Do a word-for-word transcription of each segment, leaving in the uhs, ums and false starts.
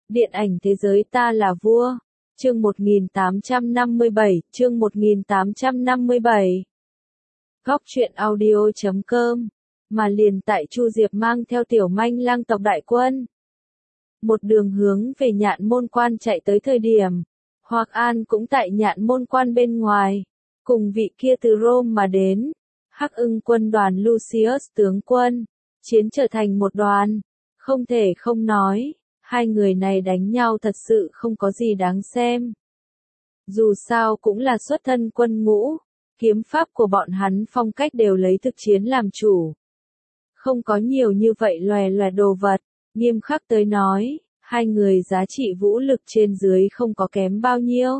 Điện ảnh thế giới ta là vua. Chương một nghìn tám trăm năm mươi bảy, chương một nghìn tám trăm năm mươi bảy. Góc truyện audio chấm com. Mà liền tại Chu Diệp mang theo tiểu manh lang tộc đại quân. Một đường hướng về Nhạn Môn Quan chạy tới thời điểm. Hoắc An cũng tại Nhạn Môn Quan bên ngoài. Cùng vị kia từ Rome mà đến. Hắc Ưng quân đoàn Lucius tướng quân. Chiến trở thành một đoàn. Không thể không nói. Hai người này đánh nhau thật sự không có gì đáng xem. Dù sao cũng là xuất thân quân ngũ, kiếm pháp của bọn hắn phong cách đều lấy thực chiến làm chủ. Không có nhiều như vậy lòe lòe đồ vật, nghiêm khắc tới nói, hai người giá trị vũ lực trên dưới không có kém bao nhiêu.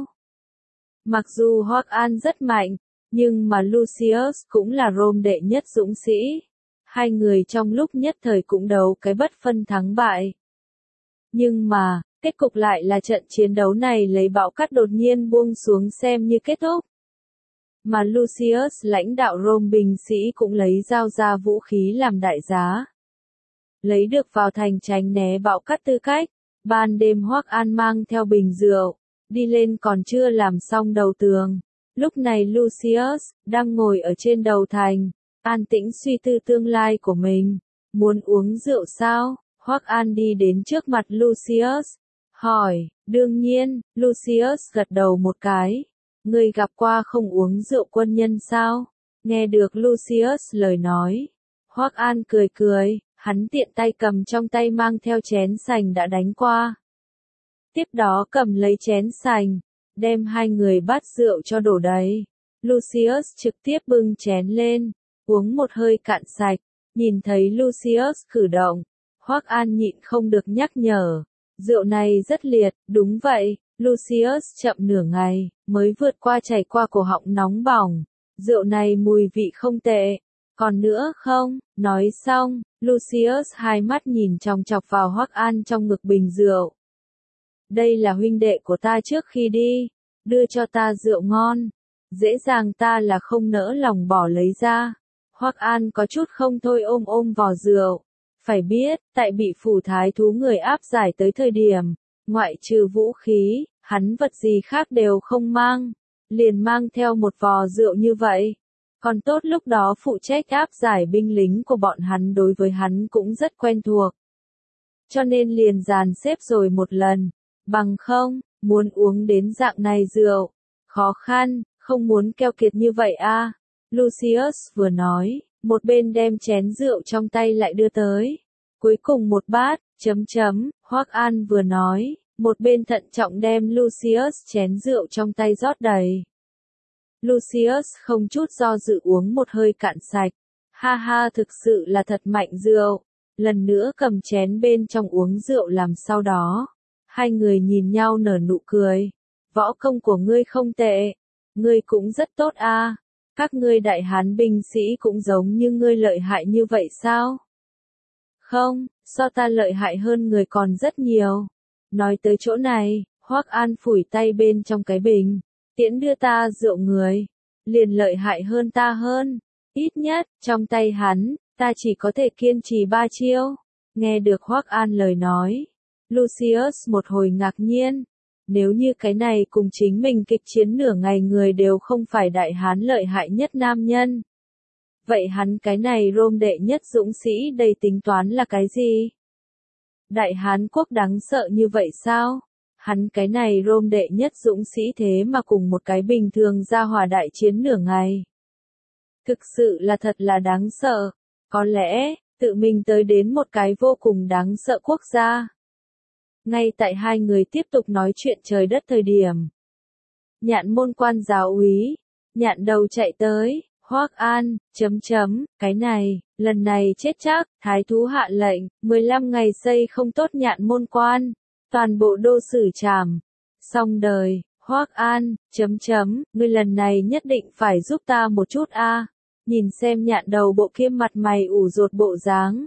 Mặc dù Hoắc An rất mạnh, nhưng mà Lucius cũng là Rome đệ nhất dũng sĩ. Hai người trong lúc nhất thời cũng đấu cái bất phân thắng bại. Nhưng mà, kết cục lại là trận chiến đấu này lấy bão cát đột nhiên buông xuống xem như kết thúc. Mà Lucius lãnh đạo Rome binh sĩ cũng lấy dao ra vũ khí làm đại giá. Lấy được vào thành tránh né bão cát tư cách, ban đêm Hoắc An mang theo bình rượu, đi lên còn chưa làm xong đầu tường. Lúc này Lucius, đang ngồi ở trên đầu thành, an tĩnh suy tư tương lai của mình. Muốn uống rượu sao? Hoắc An đi đến trước mặt Lucius, hỏi, đương nhiên, Lucius gật đầu một cái. Người gặp qua không uống rượu quân nhân sao? Nghe được Lucius lời nói. Hoắc An cười cười, hắn tiện tay cầm trong tay mang theo chén sành đã đánh qua. Tiếp đó cầm lấy chén sành, đem hai người bát rượu cho đổ đầy. Lucius trực tiếp bưng chén lên, uống một hơi cạn sạch, nhìn thấy Lucius cử động. Hoắc An nhịn không được nhắc nhở, rượu này rất liệt, đúng vậy, Lucius chậm nửa ngày, mới vượt qua chảy qua cổ họng nóng bỏng, rượu này mùi vị không tệ, còn nữa không, nói xong, Lucius hai mắt nhìn chòng chọc vào Hoắc An trong ngực bình rượu. Đây là huynh đệ của ta trước khi đi, đưa cho ta rượu ngon, dễ dàng ta là không nỡ lòng bỏ lấy ra. Hoắc An có chút không thôi ôm ôm vò rượu. Phải biết, tại bị phủ thái thú người áp giải tới thời điểm, ngoại trừ vũ khí, hắn vật gì khác đều không mang, liền mang theo một vò rượu như vậy. Còn tốt lúc đó phụ trách áp giải binh lính của bọn hắn đối với hắn cũng rất quen thuộc. Cho nên liền dàn xếp rồi một lần, bằng không, muốn uống đến dạng này rượu, khó khăn, không muốn keo kiệt như vậy a. Lucius vừa nói. Một bên đem chén rượu trong tay lại đưa tới. Cuối cùng một bát, chấm chấm, Hoắc An vừa nói, một bên thận trọng đem Lucius chén rượu trong tay rót đầy. Lucius không chút do dự uống một hơi cạn sạch. Ha ha, thực sự là thật mạnh rượu. Lần nữa cầm chén bên trong uống rượu làm sau đó. Hai người nhìn nhau nở nụ cười. Võ công của ngươi không tệ. Ngươi cũng rất tốt a. Các ngươi đại hán binh sĩ cũng giống như ngươi lợi hại như vậy sao? Không, so ta lợi hại hơn người còn rất nhiều. Nói tới chỗ này, Hoắc An phủi tay bên trong cái bình, tiễn đưa ta rượu người, liền lợi hại hơn ta hơn. Ít nhất, trong tay hắn, ta chỉ có thể kiên trì ba chiêu. Nghe được Hoắc An lời nói, Lucius một hồi ngạc nhiên. Nếu như cái này cùng chính mình kịch chiến nửa ngày người đều không phải đại hán lợi hại nhất nam nhân. Vậy hắn cái này Rome đệ nhất dũng sĩ đây tính toán là cái gì? Đại hán quốc đáng sợ như vậy sao? Hắn cái này Rome đệ nhất dũng sĩ thế mà cùng một cái bình thường ra hòa đại chiến nửa ngày. Thực sự là thật là đáng sợ. Có lẽ, tự mình tới đến một cái vô cùng đáng sợ quốc gia. Ngay tại hai người tiếp tục nói chuyện trời đất thời điểm. Nhạn Môn Quan giáo úy, Nhạn Đầu chạy tới, Hoắc An, chấm chấm, cái này, lần này chết chắc, thái thú hạ lệnh, mười lăm ngày xây không tốt Nhạn Môn Quan, toàn bộ đô xử trảm. Xong đời, Hoắc An, chấm chấm, ngươi lần này nhất định phải giúp ta một chút a. Nhìn xem Nhạn Đầu bộ kia mặt mày ủ rột bộ dáng.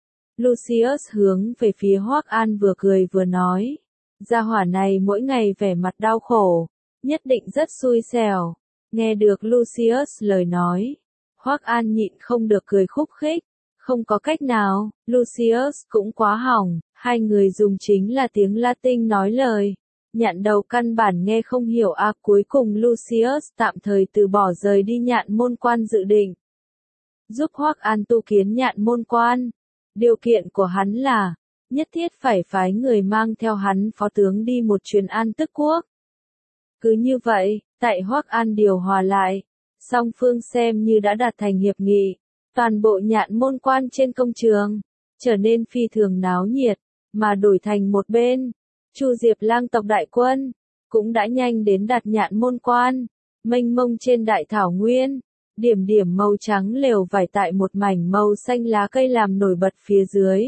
Lucius hướng về phía Hoắc An vừa cười vừa nói, gia hỏa này mỗi ngày vẻ mặt đau khổ, nhất định rất xui xẻo. Nghe được Lucius lời nói, Hoắc An nhịn không được cười khúc khích, Không có cách nào, Lucius cũng quá hỏng, hai người dùng chính là tiếng Latin nói lời. Nhạn đầu căn bản nghe không hiểu a à, cuối cùng Lucius tạm thời từ bỏ rời đi nhạn môn quan dự định. Giúp Hoắc An tu kiến nhạn môn quan. Điều kiện của hắn là, nhất thiết phải phái người mang theo hắn phó tướng đi một chuyến An Tức Quốc. Cứ như vậy, tại Hoắc An điều hòa lại, song phương xem như đã đạt thành hiệp nghị, toàn bộ nhạn môn quan trên công trường, trở nên phi thường náo nhiệt, mà đổi thành một bên, Chu Diệp lang tộc đại quân, cũng đã nhanh đến đạt nhạn môn quan, mênh mông trên đại thảo nguyên, điểm điểm màu trắng lều vải tại một mảnh màu xanh lá cây làm nổi bật phía dưới.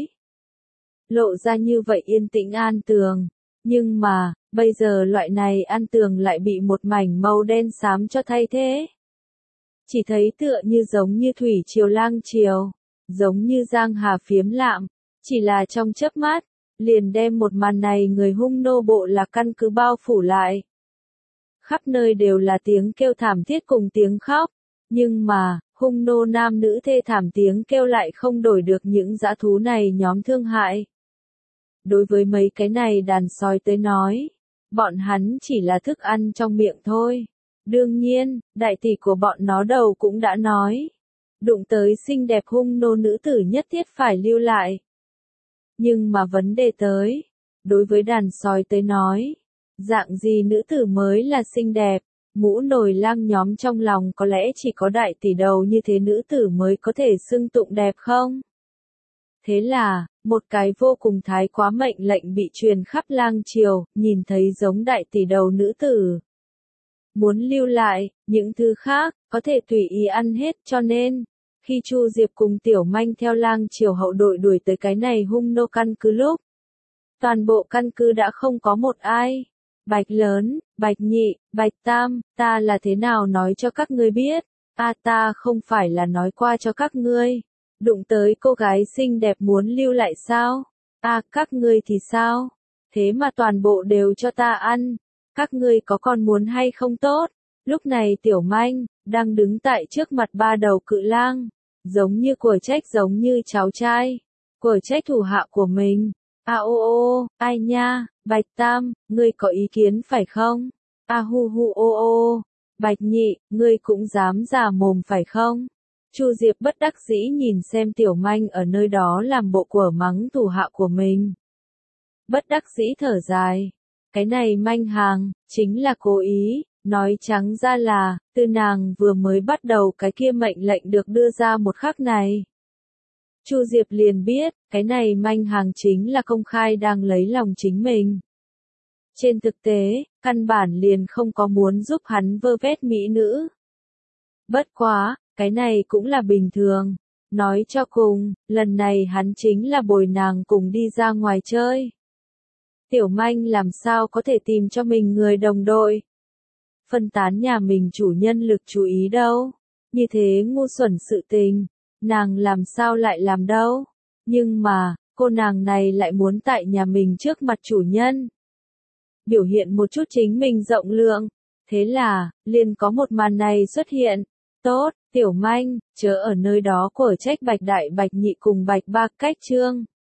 Lộ ra như vậy yên tĩnh an tường, nhưng mà, bây giờ loại này an tường lại bị một mảnh màu đen xám cho thay thế. Chỉ thấy tựa như giống như thủy triều lang triều, giống như giang hà phiếm lạm, chỉ là trong chớp mắt, liền đem một màn này người hung nô bộ lạc căn cứ bao phủ lại. Khắp nơi đều là tiếng kêu thảm thiết cùng tiếng khóc, nhưng mà, hung nô nam nữ thê thảm tiếng kêu lại không đổi được những dã thú này nhóm thương hại. Đối với mấy cái này đàn sói tới nói, bọn hắn chỉ là thức ăn trong miệng thôi. Đương nhiên, đại tỷ của bọn nó đầu cũng đã nói, đụng tới xinh đẹp hung nô nữ tử nhất thiết phải lưu lại. Nhưng mà vấn đề tới, đối với đàn sói tới nói, dạng gì nữ tử mới là xinh đẹp, ngũ nồi lang nhóm trong lòng có lẽ chỉ có đại tỷ đầu như thế nữ tử mới có thể xưng tụng đẹp không? Thế là, một cái vô cùng thái quá mệnh lệnh bị truyền khắp lang triều, nhìn thấy giống đại tỷ đầu nữ tử. Muốn lưu lại, những thứ khác, có thể tùy ý ăn hết cho nên, khi Chu Diệp cùng Tiểu Manh theo lang triều hậu đội đuổi tới cái này hung nô căn cứ lúc. Toàn bộ căn cứ đã không có một ai. Bạch lớn, Bạch nhị, Bạch tam, ta là thế nào nói cho các ngươi biết, a ta không phải là nói qua cho các ngươi. Đụng tới cô gái xinh đẹp muốn lưu lại sao? À, các ngươi thì sao? Thế mà toàn bộ đều cho ta ăn. Các ngươi có còn muốn hay không tốt? Lúc này Tiểu Manh, đang đứng tại trước mặt ba đầu cự lang. Giống như của trách giống như cháu trai. Của trách thủ hạ của mình. À ô ô, ai nha, Bạch Tam, ngươi có ý kiến phải không? À hu hu ô ô, Bạch Nhị, ngươi cũng dám giả mồm phải không? Chu Diệp bất đắc dĩ nhìn xem Tiểu Manh ở nơi đó làm bộ của mắng thủ hạ của mình. Bất đắc dĩ thở dài. Cái này manh hàng, chính là cố ý, nói trắng ra là, từ nàng vừa mới bắt đầu cái kia mệnh lệnh được đưa ra một khắc này. Chu Diệp liền biết, cái này manh hàng chính là công khai đang lấy lòng chính mình. Trên thực tế, căn bản liền không có muốn giúp hắn vơ vét mỹ nữ. Bất quá, cái này cũng là bình thường. Nói cho cùng, lần này hắn chính là bồi nàng cùng đi ra ngoài chơi. Tiểu Manh làm sao có thể tìm cho mình người đồng đội. Phân tán nhà mình chủ nhân lực chú ý đâu. Như thế ngu xuẩn sự tình, nàng làm sao lại làm đâu. Nhưng mà, cô nàng này lại muốn tại nhà mình trước mặt chủ nhân. Biểu hiện một chút chính mình rộng lượng. Thế là, liền có một màn này xuất hiện. Tốt, Tiểu Manh, chớ ở nơi đó của trách Bạch Đại Bạch Nhị cùng Bạch Ba cách trương.